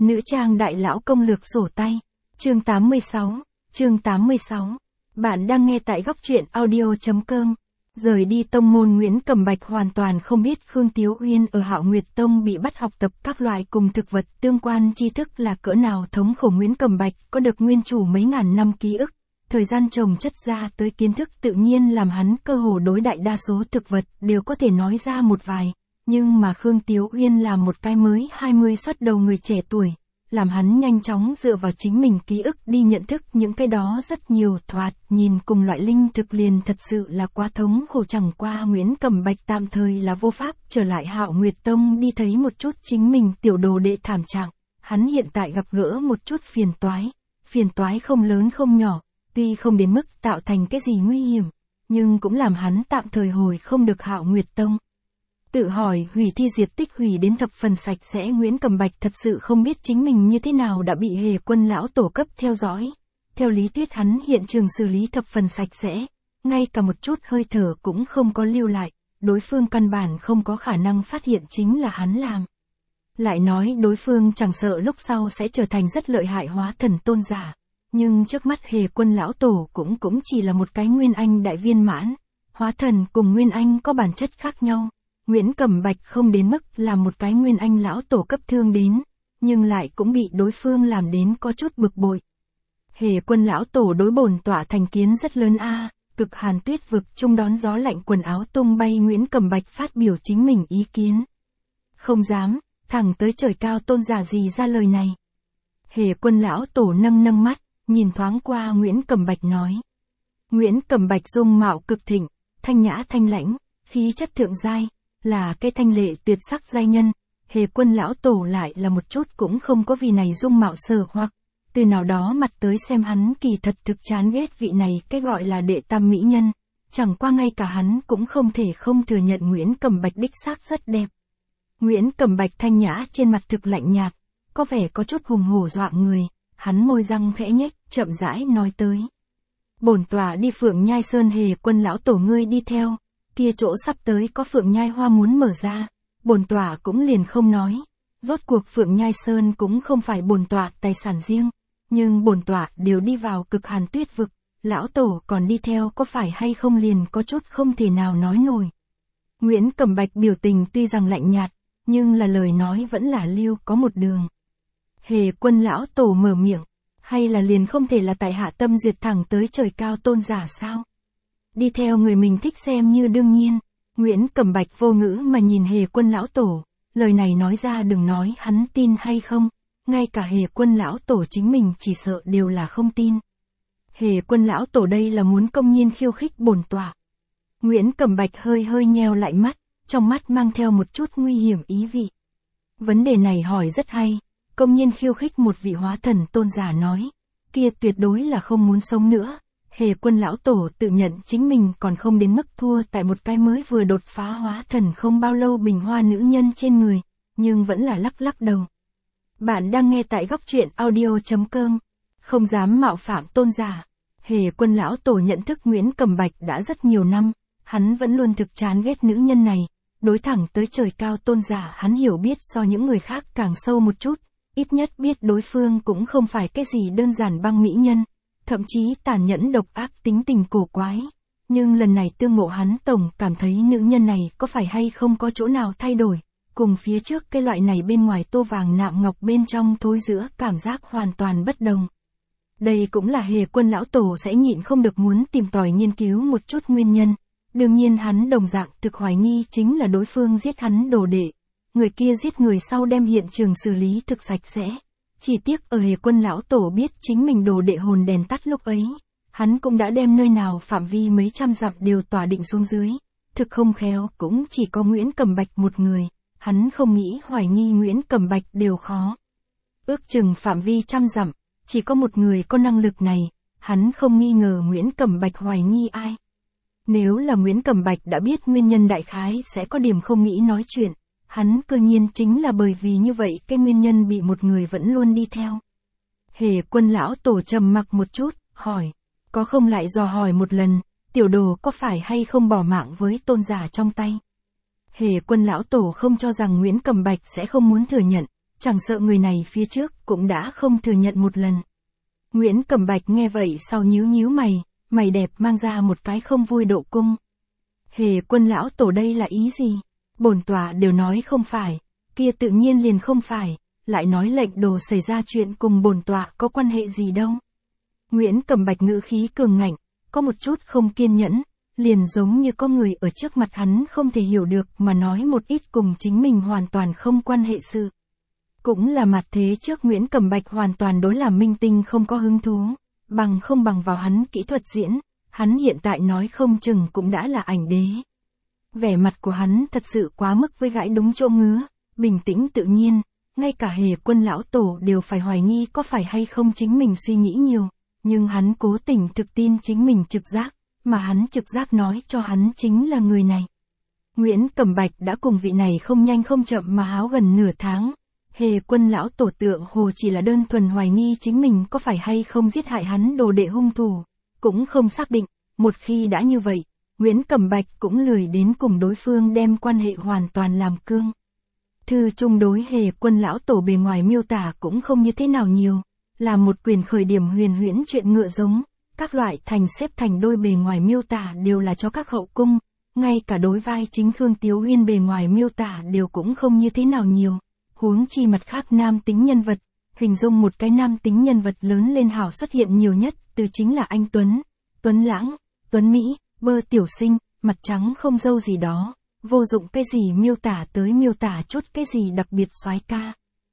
Nữ trang đại lão công lược sổ tay. Chương 86. Bạn đang nghe tại góc truyện audio.com. Rời đi tông môn, Nguyễn Cẩm Bạch hoàn toàn không biết Khương Tiếu Uyên ở Hạo Nguyệt Tông bị bắt học tập các loại cùng thực vật tương quan tri thức là cỡ nào thống khổ. Nguyễn Cẩm Bạch có được nguyên chủ mấy ngàn năm ký ức, thời gian chồng chất ra tới kiến thức tự nhiên làm hắn cơ hồ đối đại đa số thực vật đều có thể nói ra một vài. Nhưng mà Khương Tiếu Uyên là một cái mới 20 xuất đầu người trẻ tuổi, làm hắn nhanh chóng dựa vào chính mình ký ức đi nhận thức những cái đó rất nhiều, thoạt nhìn cùng loại linh thực liền thật sự là quá thống khổ. Chẳng qua Nguyễn Cẩm Bạch tạm thời là vô pháp trở lại Hạo Nguyệt Tông đi thấy một chút chính mình tiểu đồ đệ thảm trạng. Hắn hiện tại gặp gỡ một chút phiền toái không lớn không nhỏ, tuy không đến mức tạo thành cái gì nguy hiểm, nhưng cũng làm hắn tạm thời hồi không được Hạo Nguyệt Tông. Tự hỏi hủy thi diệt tích hủy đến thập phần sạch sẽ, Nguyễn Cẩm Bạch thật sự không biết chính mình như thế nào đã bị Hề Quân lão tổ cấp theo dõi. Theo lý thuyết hắn hiện trường xử lý thập phần sạch sẽ, ngay cả một chút hơi thở cũng không có lưu lại, đối phương căn bản không có khả năng phát hiện chính là hắn làm. Lại nói đối phương chẳng sợ lúc sau sẽ trở thành rất lợi hại hóa thần tôn giả, nhưng trước mắt Hề Quân lão tổ cũng chỉ là một cái nguyên anh đại viên mãn, hóa thần cùng nguyên anh có bản chất khác nhau. Nguyễn Cẩm Bạch không đến mức làm một cái nguyên anh lão tổ cấp thương đến, nhưng lại cũng bị đối phương làm đến có chút bực bội. Hề Quân lão tổ đối bổn tọa thành kiến rất lớn a, cực hàn tuyết vực trung đón gió lạnh quần áo tung bay. Nguyễn Cẩm Bạch phát biểu chính mình ý kiến. Không dám, thẳng tới trời cao tôn giả gì ra lời này. Hề Quân lão tổ nâng mắt, nhìn thoáng qua Nguyễn Cẩm Bạch nói. Nguyễn Cẩm Bạch dung mạo cực thịnh, thanh nhã thanh lãnh, khí chất thượng giai, là cái thanh lệ tuyệt sắc giai nhân. Hề Quân lão tổ lại là một chút cũng không có vì này dung mạo sở hoặc, từ nào đó mặt tới xem hắn kỳ thật thực chán ghét vị này cái gọi là đệ tam mỹ nhân. Chẳng qua ngay cả hắn cũng không thể không thừa nhận Nguyễn Cẩm Bạch đích xác rất đẹp. Nguyễn Cẩm Bạch thanh nhã trên mặt thực lạnh nhạt, có vẻ có chút hùng hổ dọa người, hắn môi răng khẽ nhếch, chậm rãi nói tới. Bổn tọa đi Phượng Nhai Sơn. Hề Quân lão tổ ngươi đi theo. Kia chỗ sắp tới có Phượng Nhai Hoa muốn mở ra, bổn tọa cũng liền không nói. Rốt cuộc Phượng Nhai Sơn cũng không phải bổn tọa tài sản riêng, nhưng bổn tọa đều đi vào cực hàn tuyết vực, lão tổ còn đi theo có phải hay không liền có chút không thể nào nói nổi. Nguyễn Cẩm Bạch biểu tình tuy rằng lạnh nhạt, nhưng là lời nói vẫn là lưu có một đường. Hề Quân lão tổ mở miệng, hay là liền không thể là tại hạ tâm duyệt thẳng tới trời cao tôn giả sao? Đi theo người mình thích xem như đương nhiên. Nguyễn Cẩm Bạch vô ngữ mà nhìn Hề Quân lão tổ, lời này nói ra đừng nói hắn tin hay không, ngay cả Hề Quân lão tổ chính mình chỉ sợ đều là không tin. Hề Quân lão tổ đây là muốn công nhiên khiêu khích bổn tọa. Nguyễn Cẩm Bạch hơi nheo lại mắt, trong mắt mang theo một chút nguy hiểm ý vị. Vấn đề này hỏi rất hay, công nhiên khiêu khích một vị hóa thần tôn giả nói, kia tuyệt đối là không muốn sống nữa. Hề Quân lão tổ tự nhận chính mình còn không đến mức thua tại một cái mới vừa đột phá hóa thần không bao lâu bình hoa nữ nhân trên người, nhưng vẫn là lắc đầu. Bạn đang nghe tại góc truyện audio.com. Không dám mạo phạm tôn giả. Hề Quân lão tổ nhận thức Nguyễn Cẩm Bạch đã rất nhiều năm, hắn vẫn luôn thực chán ghét nữ nhân này, đối thẳng tới trời cao tôn giả hắn hiểu biết so những người khác càng sâu một chút, ít nhất biết đối phương cũng không phải cái gì đơn giản băng mỹ nhân. Thậm chí tàn nhẫn độc ác tính tình cổ quái. Nhưng lần này tương ngộ hắn tổng cảm thấy nữ nhân này có phải hay không có chỗ nào thay đổi, cùng phía trước cái loại này bên ngoài tô vàng nạm ngọc bên trong thối giữa cảm giác hoàn toàn bất đồng. Đây cũng là Hề Quân lão tổ sẽ nhịn không được muốn tìm tòi nghiên cứu một chút nguyên nhân. Đương nhiên hắn đồng dạng thực hoài nghi chính là đối phương giết hắn đồ đệ. Người kia giết người sau đem hiện trường xử lý thực sạch sẽ. Chỉ tiếc ở Hề Quân lão tổ biết chính mình đồ đệ hồn đèn tắt lúc ấy, hắn cũng đã đem nơi nào phạm vi mấy trăm dặm đều tỏa định xuống dưới. Thực không khéo cũng chỉ có Nguyễn Cẩm Bạch một người, hắn không nghĩ hoài nghi Nguyễn Cẩm Bạch đều khó. Ước chừng phạm vi trăm dặm, chỉ có một người có năng lực này, hắn không nghi ngờ Nguyễn Cẩm Bạch hoài nghi ai. Nếu là Nguyễn Cẩm Bạch đã biết nguyên nhân đại khái sẽ có điểm không nghĩ nói chuyện. Hắn cơ nhiên chính là bởi vì như vậy cái nguyên nhân bị một người vẫn luôn đi theo. Hề Quân lão tổ trầm mặc một chút, hỏi, có không lại dò hỏi một lần, tiểu đồ có phải hay không bỏ mạng với tôn giả trong tay. Hề Quân lão tổ không cho rằng Nguyễn Cẩm Bạch sẽ không muốn thừa nhận, chẳng sợ người này phía trước cũng đã không thừa nhận một lần. Nguyễn Cẩm Bạch nghe vậy sau nhíu nhíu mày đẹp mang ra một cái không vui độ cung. Hề Quân lão tổ đây là ý gì? Bổn tọa đều nói không phải, kia tự nhiên liền không phải, lại nói lệnh đồ xảy ra chuyện cùng bổn tọa có quan hệ gì đâu. Nguyễn Cẩm Bạch ngữ khí cường ngạnh, có một chút không kiên nhẫn, liền giống như có người ở trước mặt hắn không thể hiểu được mà nói một ít cùng chính mình hoàn toàn không quan hệ sự. Cũng là mặt thế trước Nguyễn Cẩm Bạch hoàn toàn đối làm minh tinh không có hứng thú, bằng không bằng vào hắn kỹ thuật diễn, hắn hiện tại nói không chừng cũng đã là ảnh đế. Vẻ mặt của hắn thật sự quá mức với gãi đúng chỗ ngứa, bình tĩnh tự nhiên, ngay cả Hề Quân lão tổ đều phải hoài nghi có phải hay không chính mình suy nghĩ nhiều, nhưng hắn cố tình thực tin chính mình trực giác, mà hắn trực giác nói cho hắn chính là người này. Nguyễn Cẩm Bạch đã cùng vị này không nhanh không chậm mà háo gần nửa tháng. Hề Quân lão tổ tượng hồ chỉ là đơn thuần hoài nghi chính mình có phải hay không giết hại hắn đồ đệ hung thủ, cũng không xác định, một khi đã như vậy, Nguyễn Cẩm Bạch cũng lười đến cùng đối phương đem quan hệ hoàn toàn làm cương. Thư chung đối Hề Quân lão tổ bề ngoài miêu tả cũng không như thế nào nhiều, là một quyền khởi điểm huyền huyễn chuyện ngựa giống, các loại thành xếp thành đôi bề ngoài miêu tả đều là cho các hậu cung, ngay cả đối vai chính Khương Tiếu Uyên bề ngoài miêu tả đều cũng không như thế nào nhiều. Huống chi mặt khác nam tính nhân vật, hình dung một cái nam tính nhân vật lớn lên hảo xuất hiện nhiều nhất từ chính là anh Tuấn, Tuấn Lãng, Tuấn Mỹ, bơ tiểu sinh, mặt trắng không râu gì đó, vô dụng cái gì miêu tả tới miêu tả chút cái gì đặc biệt soái ca.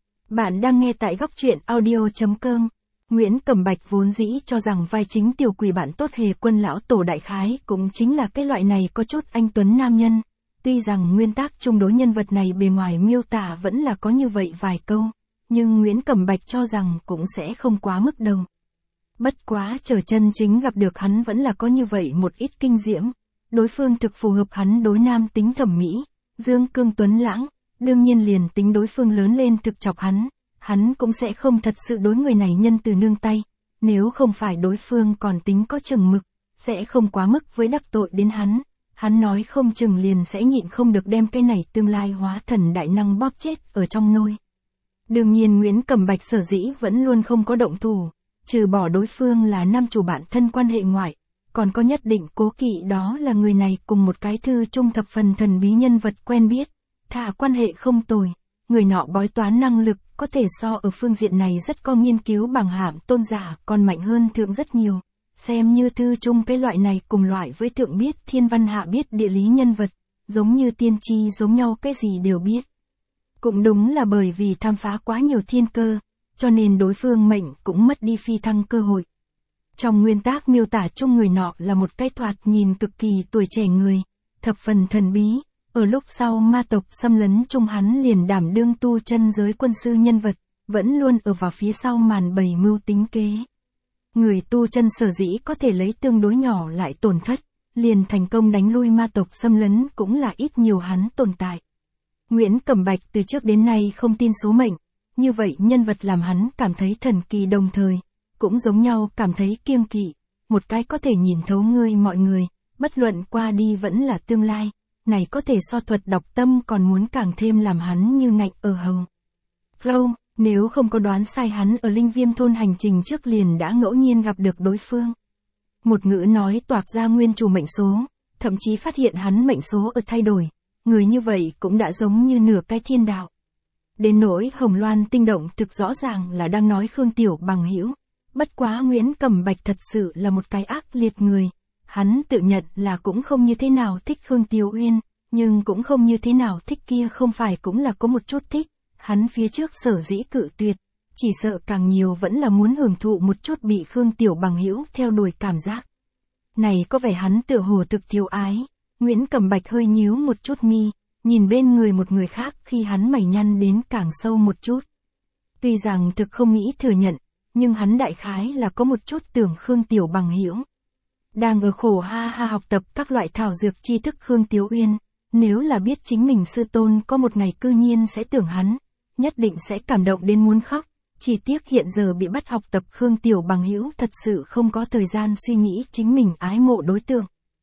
Bạn đang nghe tại góc truyện audio.com. Nguyễn Cẩm Bạch vốn dĩ cho rằng vai chính tiểu quỷ bạn tốt Hề Quân lão tổ đại khái cũng chính là cái loại này có chút anh Tuấn nam nhân. Tuy rằng nguyên tắc chung đối nhân vật này bề ngoài miêu tả vẫn là có như vậy vài câu, nhưng Nguyễn Cẩm Bạch cho rằng cũng sẽ không quá mức đâu. Bất quá chờ chân chính gặp được hắn vẫn là có như vậy một ít kinh diễm, đối phương thực phù hợp hắn đối nam tính thẩm mỹ, dương cương tuấn lãng, đương nhiên liền tính đối phương lớn lên thực chọc hắn cũng sẽ không thật sự đối người này nhân từ nương tay, nếu không phải đối phương còn tính có chừng mực, sẽ không quá mức với đắc tội đến hắn nói không chừng liền sẽ nhịn không được đem cái này tương lai hóa thần đại năng bóp chết ở trong nôi. Đương nhiên Nguyễn Cẩm Bạch sở dĩ vẫn luôn không có động thủ, trừ bỏ đối phương là nam chủ bạn thân quan hệ ngoại, còn có nhất định cố kỵ đó là người này cùng một cái thư trung thập phần thần bí nhân vật quen biết, thà quan hệ không tồi, người nọ bói toán năng lực có thể so ở phương diện này rất có nghiên cứu bằng hàm tôn giả còn mạnh hơn thượng rất nhiều. Xem như thư chung cái loại này cùng loại với thượng biết thiên văn hạ biết địa lý nhân vật, giống như tiên tri giống nhau cái gì đều biết. Cũng đúng là bởi vì tham phá quá nhiều thiên cơ, cho nên đối phương mệnh cũng mất đi phi thăng cơ hội. Trong nguyên tác miêu tả chung người nọ là một cái thoạt nhìn cực kỳ tuổi trẻ người, thập phần thần bí, ở lúc sau ma tộc xâm lấn chung hắn liền đảm đương tu chân giới quân sư nhân vật, vẫn luôn ở vào phía sau màn bày mưu tính kế. Người tu chân sở dĩ có thể lấy tương đối nhỏ lại tổn thất, liền thành công đánh lui ma tộc xâm lấn cũng là ít nhiều hắn tồn tại. Nguyễn Cẩm Bạch từ trước đến nay không tin số mệnh, như vậy nhân vật làm hắn cảm thấy thần kỳ đồng thời, cũng giống nhau cảm thấy kiêng kỵ, một cái có thể nhìn thấu ngươi mọi người, bất luận qua đi vẫn là tương lai, này có thể so thuật đọc tâm còn muốn càng thêm làm hắn như ngạnh ở hầu. Flow. Nếu không có đoán sai hắn ở Linh Viêm thôn hành trình trước liền đã ngẫu nhiên gặp được đối phương. Một ngữ nói toạc ra nguyên chủ mệnh số, thậm chí phát hiện hắn mệnh số ở thay đổi, người như vậy cũng đã giống như nửa cái thiên đạo. Đến nỗi Hồng Loan tinh động thực rõ ràng là đang nói Khương Tiểu bằng hữu, bất quá Nguyễn Cẩm Bạch thật sự là một cái ác liệt người, hắn tự nhận là cũng không như thế nào thích Khương Tiếu Uyên, nhưng cũng không như thế nào thích kia không phải cũng là có một chút thích. Hắn phía trước sở dĩ cự tuyệt, chỉ sợ càng nhiều vẫn là muốn hưởng thụ một chút bị Khương Tiểu bằng hữu theo đuổi cảm giác. Này có vẻ hắn tựa hồ thực thiếu ái, Nguyễn Cẩm Bạch hơi nhíu một chút mi, nhìn bên người một người khác khi hắn mày nhăn đến càng sâu một chút. Tuy rằng thực không nghĩ thừa nhận, nhưng hắn đại khái là có một chút tưởng Khương Tiểu bằng hữu. Đang ở khổ ha học tập các loại thảo dược tri thức Khương Tiếu Uyên, nếu là biết chính mình sư tôn có một ngày cư nhiên sẽ tưởng hắn, nhất định sẽ cảm động đến muốn khóc, chỉ tiếc hiện giờ bị bắt học tập Khương Tiểu bằng hữu thật sự không có thời gian suy nghĩ chính mình ái mộ đối tượng.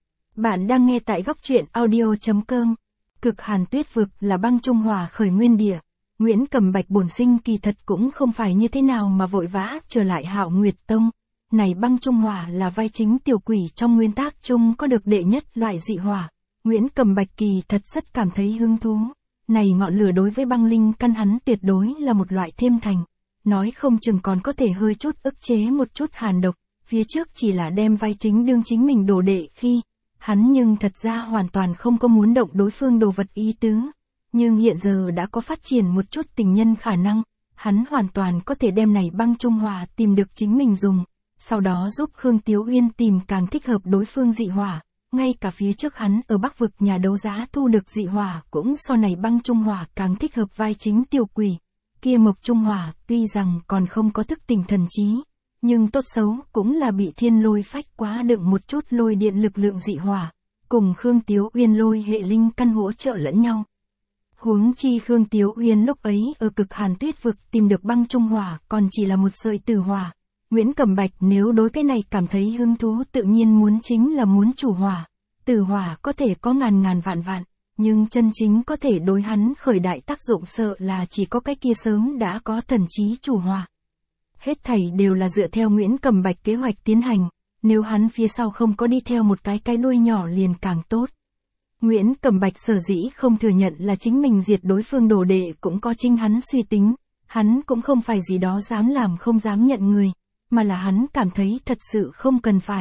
Bạn đang nghe tại góc truyện audio.com. Cực Hàn Tuyết Vực là băng Trung Hòa khởi nguyên địa, Nguyễn Cầm Bạch bổn sinh kỳ thật cũng không phải như thế nào mà vội vã trở lại Hạo Nguyệt Tông. Này băng trung hỏa là vai chính tiểu quỷ trong nguyên tác chung có được đệ nhất loại dị hỏa. Nguyễn Cầm Bạch kỳ thật rất cảm thấy hứng thú. Này ngọn lửa đối với băng linh căn hắn tuyệt đối là một loại thêm thành. Nói không chừng còn có thể hơi chút ức chế một chút hàn độc. Phía trước chỉ là đem vai chính đương chính mình đồ đệ khi. Hắn nhưng thật ra hoàn toàn không có muốn động đối phương đồ vật ý tứ. Nhưng hiện giờ đã có phát triển một chút tình nhân khả năng. Hắn hoàn toàn có thể đem này băng trung hỏa tìm được chính mình dùng. Sau đó giúp Khương Tiếu Uyên tìm càng thích hợp đối phương dị hỏa. Ngay cả phía trước hắn ở Bắc vực nhà đấu giá thu được dị hỏa cũng so này băng trung hỏa càng thích hợp vai chính tiểu quỷ. Kia mộc trung hỏa tuy rằng còn không có thức tỉnh thần trí, nhưng tốt xấu cũng là bị thiên lôi phách quá đựng một chút lôi điện lực lượng dị hỏa, cùng Khương Tiếu Uyên lôi hệ linh căn hỗ trợ lẫn nhau. Huống chi Khương Tiếu Uyên lúc ấy ở cực hàn tuyết vực tìm được băng trung hỏa còn chỉ là một sợi tử hỏa. Nguyễn Cầm Bạch nếu đối cái này cảm thấy hứng thú tự nhiên muốn chính là muốn chủ hỏa. Tử hỏa có thể có ngàn vạn, nhưng chân chính có thể đối hắn khởi đại tác dụng sợ là chỉ có cái kia sớm đã có thần trí chủ hỏa. Hết thảy đều là dựa theo Nguyễn Cầm Bạch kế hoạch tiến hành, nếu hắn phía sau không có đi theo một cái đuôi nhỏ liền càng tốt. Nguyễn Cầm Bạch sở dĩ không thừa nhận là chính mình diệt đối phương đồ đệ cũng có chính hắn suy tính, hắn cũng không phải gì đó dám làm không dám nhận người, mà là hắn cảm thấy thật sự không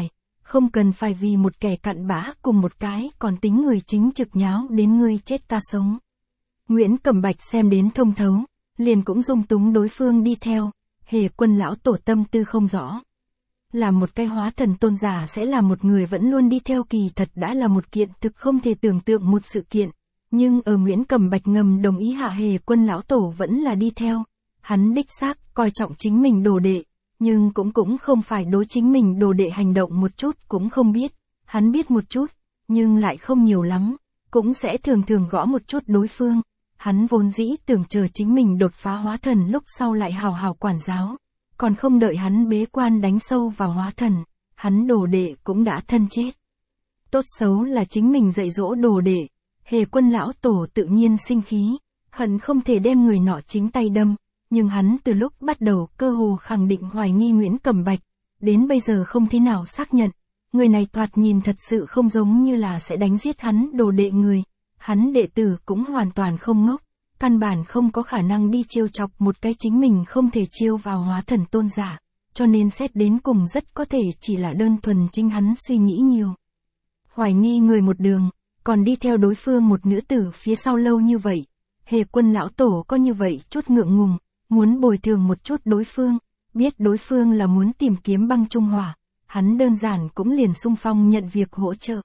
cần phải vì một kẻ cặn bã cùng một cái còn tính người chính trực nháo đến ngươi chết ta sống. Nguyễn Cầm Bạch xem đến thông thấu, liền cũng dung túng đối phương đi theo, Hề Quân lão tổ tâm tư không rõ. Là một cái hóa thần tôn giả sẽ là một người vẫn luôn đi theo kỳ thật đã là một kiện thực không thể tưởng tượng một sự kiện, nhưng ở Nguyễn Cầm Bạch ngầm đồng ý hạ Hề Quân lão tổ vẫn là đi theo, hắn đích xác coi trọng chính mình đồ đệ. Nhưng cũng không phải đối chính mình đồ đệ hành động một chút cũng không biết, hắn biết một chút, nhưng lại không nhiều lắm, cũng sẽ thường gõ một chút đối phương, hắn vốn dĩ tưởng chờ chính mình đột phá hóa thần lúc sau lại hào hào quản giáo, còn không đợi hắn bế quan đánh sâu vào hóa thần, hắn đồ đệ cũng đã thân chết. Tốt xấu là chính mình dạy dỗ đồ đệ, Hề Quân lão tổ tự nhiên sinh khí, hận không thể đem người nọ chính tay đâm. Nhưng hắn từ lúc bắt đầu cơ hồ khẳng định hoài nghi Nguyễn Cầm Bạch, đến bây giờ không thế nào xác nhận, người này thoạt nhìn thật sự không giống như là sẽ đánh giết hắn đồ đệ người, hắn đệ tử cũng hoàn toàn không ngốc, căn bản không có khả năng đi trêu chọc một cái chính mình không thể trêu vào hóa thần tôn giả, cho nên xét đến cùng rất có thể chỉ là đơn thuần chính hắn suy nghĩ nhiều. Hoài nghi người một đường, còn đi theo đối phương một nữ tử phía sau lâu như vậy, Hề Quân lão tổ có như vậy chút ngượng ngùng. Muốn bồi thường một chút đối phương, biết đối phương là muốn tìm kiếm băng trung hỏa, hắn đơn giản cũng liền xung phong nhận việc hỗ trợ.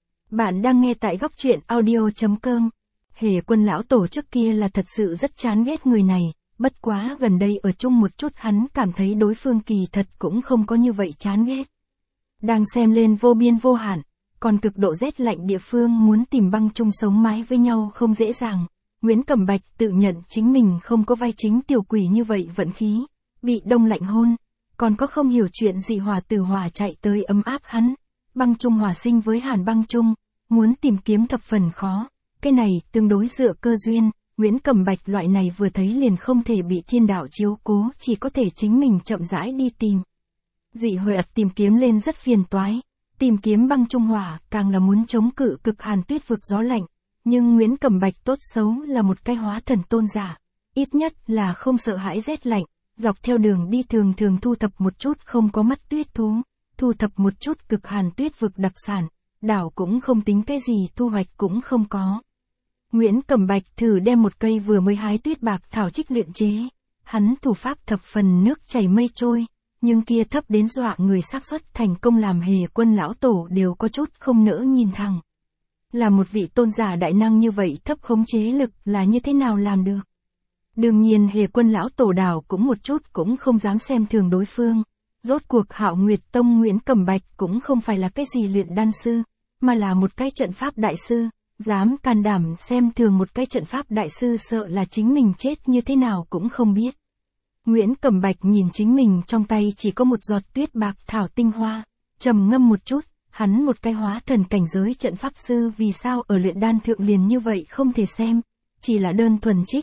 Bạn đang nghe tại góc truyện audio.com. Hề Quân lão tổ trước kia là thật sự rất chán ghét người này, bất quá gần đây ở chung một chút hắn cảm thấy đối phương kỳ thật cũng không có như vậy chán ghét. Đang xem lên vô biên vô hạn, còn cực độ rét lạnh địa phương muốn tìm băng chung sống mái với nhau không dễ dàng. Nguyễn Cầm Bạch tự nhận chính mình không có vai chính tiểu quỷ như vậy vận khí, bị đông lạnh hôn, còn có không hiểu chuyện gì hỏa tử hỏa chạy tới ấm áp hắn, băng trung hỏa sinh với hàn băng trung, muốn tìm kiếm thập phần khó, cái này tương đối dựa cơ duyên, Nguyễn Cầm Bạch loại này vừa thấy liền không thể bị thiên đạo chiếu cố, chỉ có thể chính mình chậm rãi đi tìm. Dị hỏa tìm kiếm lên rất phiền toái, tìm kiếm băng trung hỏa càng là muốn chống cự cực hàn tuyết vực gió lạnh. Nhưng Nguyễn Cầm Bạch tốt xấu là một cái hóa thần tôn giả, ít nhất là không sợ hãi rét lạnh, dọc theo đường đi thường thu thập một chút không có mắt tuyết thú, thu thập một chút cực hàn tuyết vực đặc sản, đảo cũng không tính cái gì thu hoạch cũng không có. Nguyễn Cầm Bạch thử đem một cây vừa mới hái tuyết bạc thảo trích luyện chế, hắn thủ pháp thập phần nước chảy mây trôi, nhưng kia thấp đến dọa người xác suất thành công làm Hề Quân lão tổ đều có chút không nỡ nhìn thẳng. Là một vị tôn giả đại năng như vậy thấp khống chế lực là như thế nào làm được? Đương nhiên Hề Quân lão tổ đảo cũng một chút cũng không dám xem thường đối phương. Rốt cuộc Hạo Nguyệt Tông Nguyễn Cầm Bạch cũng không phải là cái gì luyện đan sư, mà là một cái trận pháp đại sư, dám can đảm xem thường một cái trận pháp đại sư sợ là chính mình chết như thế nào cũng không biết. Nguyễn Cầm Bạch nhìn chính mình trong tay chỉ có một giọt tuyết bạc thảo tinh hoa, trầm ngâm một chút. Hắn một cái hóa thần cảnh giới trận pháp sư vì sao ở luyện đan thượng liền như vậy không thể xem, chỉ là đơn thuần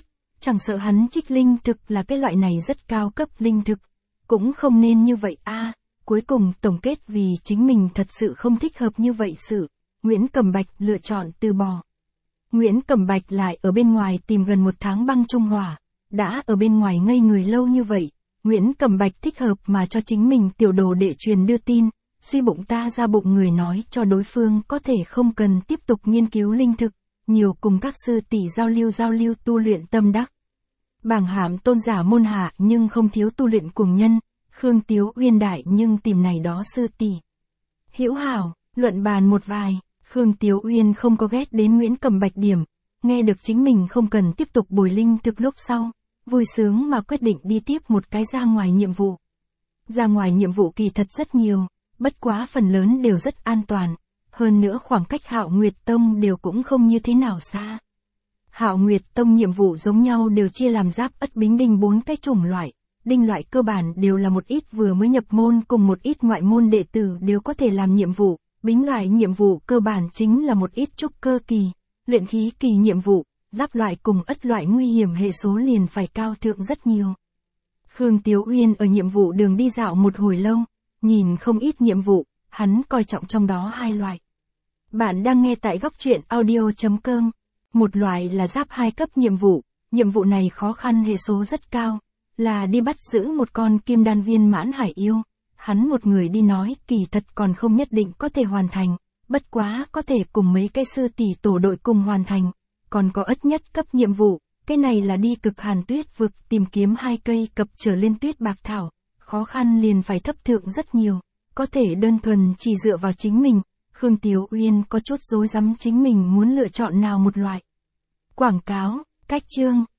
chẳng sợ hắn trích linh thực là cái loại này rất cao cấp linh thực. Cũng không nên như vậy a. Cuối cùng tổng kết vì chính mình thật sự không thích hợp như vậy sự. Nguyễn Cẩm Bạch lựa chọn từ bỏ. Nguyễn Cẩm Bạch lại ở bên ngoài tìm gần 1 tháng băng trung hỏa. Đã ở bên ngoài ngây người lâu như vậy. Nguyễn Cẩm Bạch thích hợp mà cho chính mình tiểu đồ đệ truyền đưa tin. Suy bụng ta ra bụng người nói cho đối phương có thể không cần tiếp tục nghiên cứu linh thực. Nhiều cùng các sư tỷ giao lưu tu luyện tâm đắc. Bảng hàm tôn giả môn hạ nhưng không thiếu tu luyện cuồng nhân. Khương Tiếu Uyên đại nhưng tìm này đó sư tỷ. Hữu hảo, luận bàn một vài. Khương Tiếu Uyên không có ghét đến Nguyễn Cẩm Bạch điểm. Nghe được chính mình không cần tiếp tục bồi linh thực lúc sau. Vui sướng mà quyết định đi tiếp một cái ra ngoài nhiệm vụ. Ra ngoài nhiệm vụ kỳ thật rất nhiều. Bất quá phần lớn đều rất an toàn. Hơn nữa khoảng cách Hạo Nguyệt Tông đều cũng không như thế nào xa. Hạo Nguyệt Tông nhiệm vụ giống nhau đều chia làm Giáp Ất Bính Đinh 4 cái chủng loại. Đinh loại cơ bản đều là một ít vừa mới nhập môn cùng một ít ngoại môn đệ tử đều có thể làm nhiệm vụ. Bính loại nhiệm vụ cơ bản chính là một ít trúc cơ kỳ, luyện khí kỳ nhiệm vụ. Giáp loại cùng Ất loại nguy hiểm hệ số liền phải cao thượng rất nhiều. Khương Tiếu Uyên ở nhiệm vụ đường đi dạo một hồi lâu, nhìn không ít nhiệm vụ, hắn coi trọng trong đó 2 loại. Bạn đang nghe tại góc truyện audio.com. Một loại là Giáp 2 cấp nhiệm vụ này khó khăn hệ số rất cao, là đi bắt giữ một con kim đan viên mãn hải yêu. Hắn một người đi nói kỳ thật còn không nhất định có thể hoàn thành, bất quá có thể cùng mấy cái sư tỷ tổ đội cùng hoàn thành. Còn có Ất nhất cấp nhiệm vụ, cái này là đi Cực Hàn Tuyết vực tìm kiếm 2 cây cập trở lên tuyết bạc thảo, khó khăn liền phải thấp thượng rất nhiều, có thể đơn thuần chỉ dựa vào chính mình. Khương Tiếu Uyên có chút rối rắm chính mình muốn lựa chọn nào một loại. Quảng cáo, cách chương.